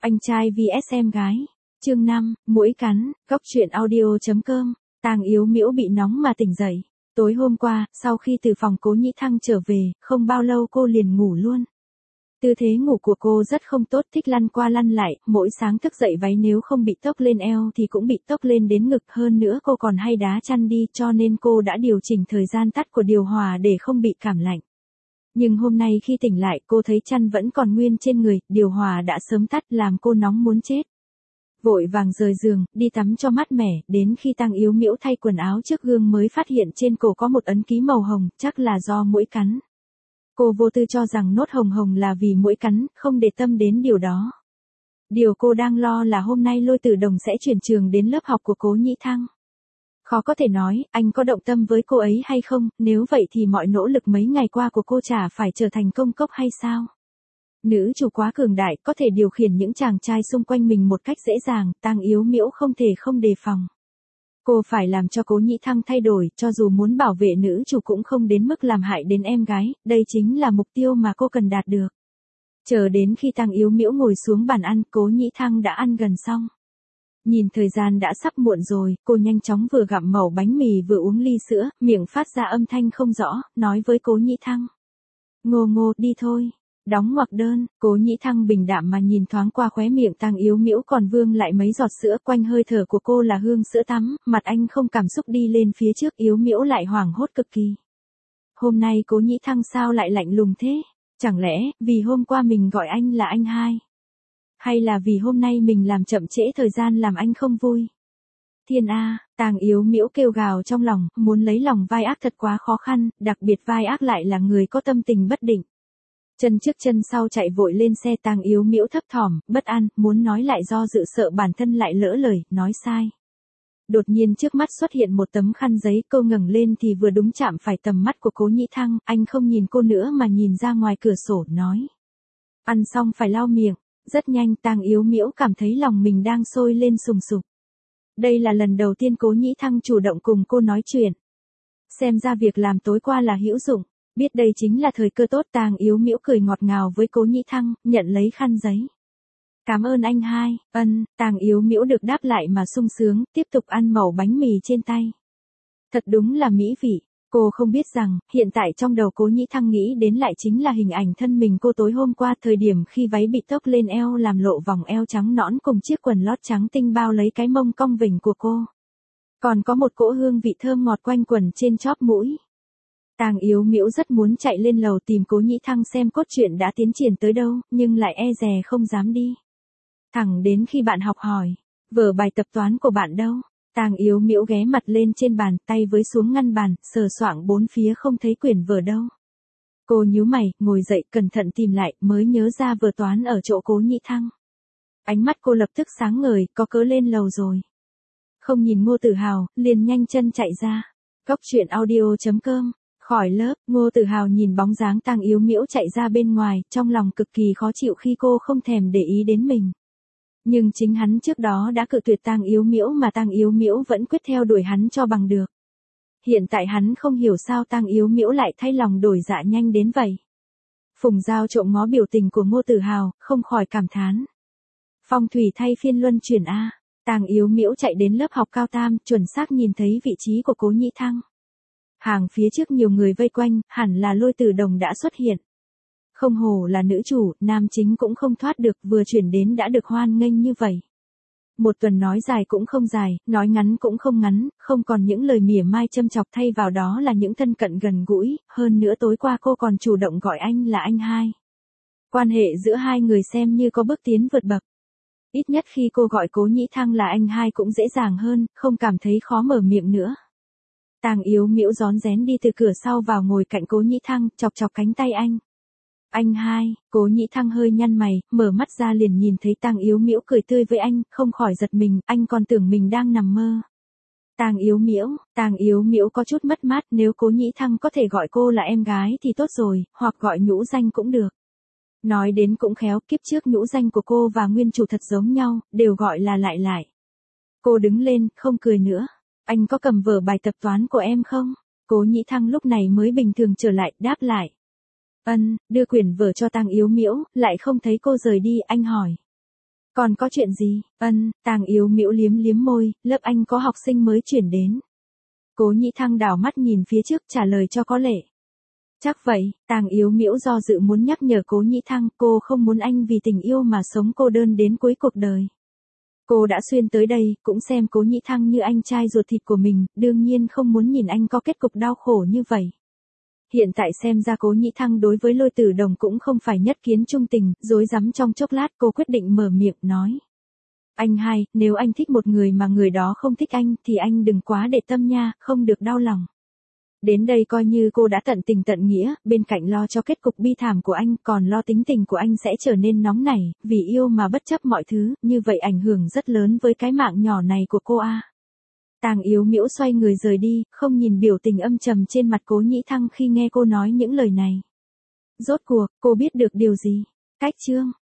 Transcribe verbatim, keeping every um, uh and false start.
Anh trai vs em gái. Chương năm, Mũi cắn, Góc truyện audio chấm com. Tang Yếu Miễu bị nóng mà tỉnh dậy. Tối hôm qua, sau khi từ phòng Cố Nhĩ Thăng trở về, không bao lâu cô liền ngủ luôn. Tư thế ngủ của cô rất không tốt, thích lăn qua lăn lại, mỗi sáng thức dậy váy nếu không bị tốc lên eo thì cũng bị tốc lên đến ngực, hơn nữa cô còn hay đá chăn đi, cho nên cô đã điều chỉnh thời gian tắt của điều hòa để không bị cảm lạnh. Nhưng hôm nay khi tỉnh lại cô thấy chăn vẫn còn nguyên trên người, điều hòa đã sớm tắt làm cô nóng muốn chết. Vội vàng rời giường, đi tắm cho mát mẻ, đến khi Tang Yếu Miễu thay quần áo trước gương mới phát hiện trên cổ có một ấn ký màu hồng, chắc là do muỗi cắn. Cô vô tư cho rằng nốt hồng hồng là vì muỗi cắn, không để tâm đến điều đó. Điều cô đang lo là hôm nay Lôi Tử Đồng sẽ chuyển trường đến lớp học của Cố Nhĩ Thăng. Khó có thể nói, anh có động tâm với cô ấy hay không, nếu vậy thì mọi nỗ lực mấy ngày qua của cô chả phải trở thành công cốc hay sao? Nữ chủ quá cường đại, có thể điều khiển những chàng trai xung quanh mình một cách dễ dàng, Tang Yếu Miễu không thể không đề phòng. Cô phải làm cho Cố Nhĩ Thăng thay đổi, cho dù muốn bảo vệ nữ chủ cũng không đến mức làm hại đến em gái, đây chính là mục tiêu mà cô cần đạt được. Chờ đến khi Tang Yếu Miễu ngồi xuống bàn ăn, Cố Nhĩ Thăng đã ăn gần xong. Nhìn thời gian đã sắp muộn rồi, cô nhanh chóng vừa gặm mẩu bánh mì vừa uống ly sữa, miệng phát ra âm thanh không rõ, nói với Cố Nhĩ Thăng. Ngô Ngô, đi thôi. Đóng ngoặc đơn, Cố Nhĩ Thăng bình đạm mà nhìn thoáng qua khóe miệng Tang Yếu Miễu còn vương lại mấy giọt sữa, quanh hơi thở của cô là hương sữa tắm, mặt anh không cảm xúc đi lên phía trước, Yếu Miễu lại hoảng hốt cực kỳ. Hôm nay Cố Nhĩ Thăng sao lại lạnh lùng thế? Chẳng lẽ, vì hôm qua mình gọi anh là anh hai? Hay là vì hôm nay mình làm chậm trễ thời gian làm anh không vui? Thiên A, Tang Yếu Miễu kêu gào trong lòng, muốn lấy lòng vai ác thật quá khó khăn, đặc biệt vai ác lại là người có tâm tình bất định. Chân trước chân sau chạy vội lên xe, Tang Yếu Miễu thấp thỏm, bất an, muốn nói lại do dự sợ bản thân lại lỡ lời, nói sai. Đột nhiên trước mắt xuất hiện một tấm khăn giấy, cô ngẩng lên thì vừa đúng chạm phải tầm mắt của Cố Nhĩ Thăng, anh không nhìn cô nữa mà nhìn ra ngoài cửa sổ, nói. Ăn xong phải lau miệng. Rất nhanh Tang Yếu Miễu cảm thấy lòng mình đang sôi lên sùng sục. Đây là lần đầu tiên Cố Nhĩ Thăng chủ động cùng cô nói chuyện. Xem ra việc làm tối qua là hữu dụng, biết đây chính là thời cơ tốt, Tang Yếu Miễu cười ngọt ngào với Cố Nhĩ Thăng, nhận lấy khăn giấy. Cảm ơn anh hai, ân, Tang Yếu Miễu được đáp lại mà sung sướng, tiếp tục ăn mẩu bánh mì trên tay. Thật đúng là mỹ vị. Cô không biết rằng, hiện tại trong đầu Cố Nhĩ Thăng nghĩ đến lại chính là hình ảnh thân mình cô tối hôm qua, thời điểm khi váy bị tốc lên eo làm lộ vòng eo trắng nõn cùng chiếc quần lót trắng tinh bao lấy cái mông cong vểnh của cô. Còn có một cỗ hương vị thơm ngọt quanh quần trên chóp mũi. Tang Yếu Miễu rất muốn chạy lên lầu tìm Cố Nhĩ Thăng xem cốt truyện đã tiến triển tới đâu, nhưng lại e dè không dám đi. Thẳng đến khi bạn học hỏi, vở bài tập toán của bạn đâu? Tang Yếu Miễu ghé mặt lên trên bàn, tay với xuống ngăn bàn, sờ soạng bốn phía không thấy quyển vở đâu. Cô nhíu mày, ngồi dậy cẩn thận tìm lại, mới nhớ ra vở toán ở chỗ Cố Nhĩ Thăng. Ánh mắt cô lập tức sáng ngời, có cớ lên lầu rồi. Không nhìn Ngô Tử Hào, liền nhanh chân chạy ra. Góc truyện audio chấm com. Khỏi lớp, Ngô Tử Hào nhìn bóng dáng Tang Yếu Miễu chạy ra bên ngoài, trong lòng cực kỳ khó chịu khi cô không thèm để ý đến mình. Nhưng chính hắn trước đó đã cự tuyệt Tang Yếu Miễu mà Tang Yếu Miễu vẫn quyết theo đuổi hắn cho bằng được. Hiện tại hắn không hiểu sao Tang Yếu Miễu lại thay lòng đổi dạ nhanh đến vậy. Phùng Giao trộm ngó biểu tình của Ngô Tử Hào, không khỏi cảm thán. Phong thủy thay phiên luân chuyển A, Tang Yếu Miễu chạy đến lớp học cao tam, chuẩn xác nhìn thấy vị trí của Cố Nhĩ Thăng. Hàng phía trước nhiều người vây quanh, hẳn là Lôi Tử Đồng đã xuất hiện. Không hổ là nữ chủ, nam chính cũng không thoát được, vừa chuyển đến đã được hoan nghênh như vậy. Một tuần nói dài cũng không dài, nói ngắn cũng không ngắn, không còn những lời mỉa mai châm chọc, thay vào đó là những thân cận gần gũi, hơn nữa tối qua cô còn chủ động gọi anh là anh hai. Quan hệ giữa hai người xem như có bước tiến vượt bậc. Ít nhất khi cô gọi Cố Nhĩ Thăng là anh hai cũng dễ dàng hơn, không cảm thấy khó mở miệng nữa. Tang Yếu Miễu rón rén đi từ cửa sau vào ngồi cạnh Cố Nhĩ Thăng, chọc chọc cánh tay anh. Anh hai, Cố Nhĩ Thăng hơi nhăn mày, mở mắt ra liền nhìn thấy Tang Yếu Miễu cười tươi với anh, không khỏi giật mình, anh còn tưởng mình đang nằm mơ. Tang Yếu Miễu, Tang Yếu Miễu có chút mất mát, nếu Cố Nhĩ Thăng có thể gọi cô là em gái thì tốt rồi, hoặc gọi nhũ danh cũng được. Nói đến cũng khéo, kiếp trước nhũ danh của cô và nguyên chủ thật giống nhau, đều gọi là lại lại. Cô đứng lên, không cười nữa. Anh có cầm vở bài tập toán của em không? Cố Nhĩ Thăng lúc này mới bình thường trở lại, đáp lại. Ân, đưa quyển vở cho Tang Yếu Miễu, lại không thấy cô rời đi, anh hỏi. Còn có chuyện gì? Ân, Tàng Yếu Mĩu liếm liếm môi, lớp anh có học sinh mới chuyển đến. Cố Nhĩ Thăng đảo mắt nhìn phía trước trả lời cho có lệ. Chắc vậy, Tàng Yếu Mĩu do dự muốn nhắc nhở Cố Nhĩ Thăng, cô không muốn anh vì tình yêu mà sống cô đơn đến cuối cuộc đời. Cô đã xuyên tới đây, cũng xem Cố Nhĩ Thăng như anh trai ruột thịt của mình, đương nhiên không muốn nhìn anh có kết cục đau khổ như vậy. Hiện tại xem ra Cố Nhĩ Thăng đối với Lôi Tử Đồng cũng không phải nhất kiến trung tình, rối rắm trong chốc lát cô quyết định mở miệng nói. Anh hai, nếu anh thích một người mà người đó không thích anh thì anh đừng quá để tâm nha, không được đau lòng. Đến đây coi như cô đã tận tình tận nghĩa, bên cạnh lo cho kết cục bi thảm của anh, còn lo tính tình của anh sẽ trở nên nóng nảy, vì yêu mà bất chấp mọi thứ, như vậy ảnh hưởng rất lớn với cái mạng nhỏ này của cô a. Tàng Yếu Mĩu xoay người rời đi, không nhìn biểu tình âm trầm trên mặt Cố Nhĩ Thăng khi nghe cô nói những lời này. Rốt cuộc, cô biết được điều gì? Cách chương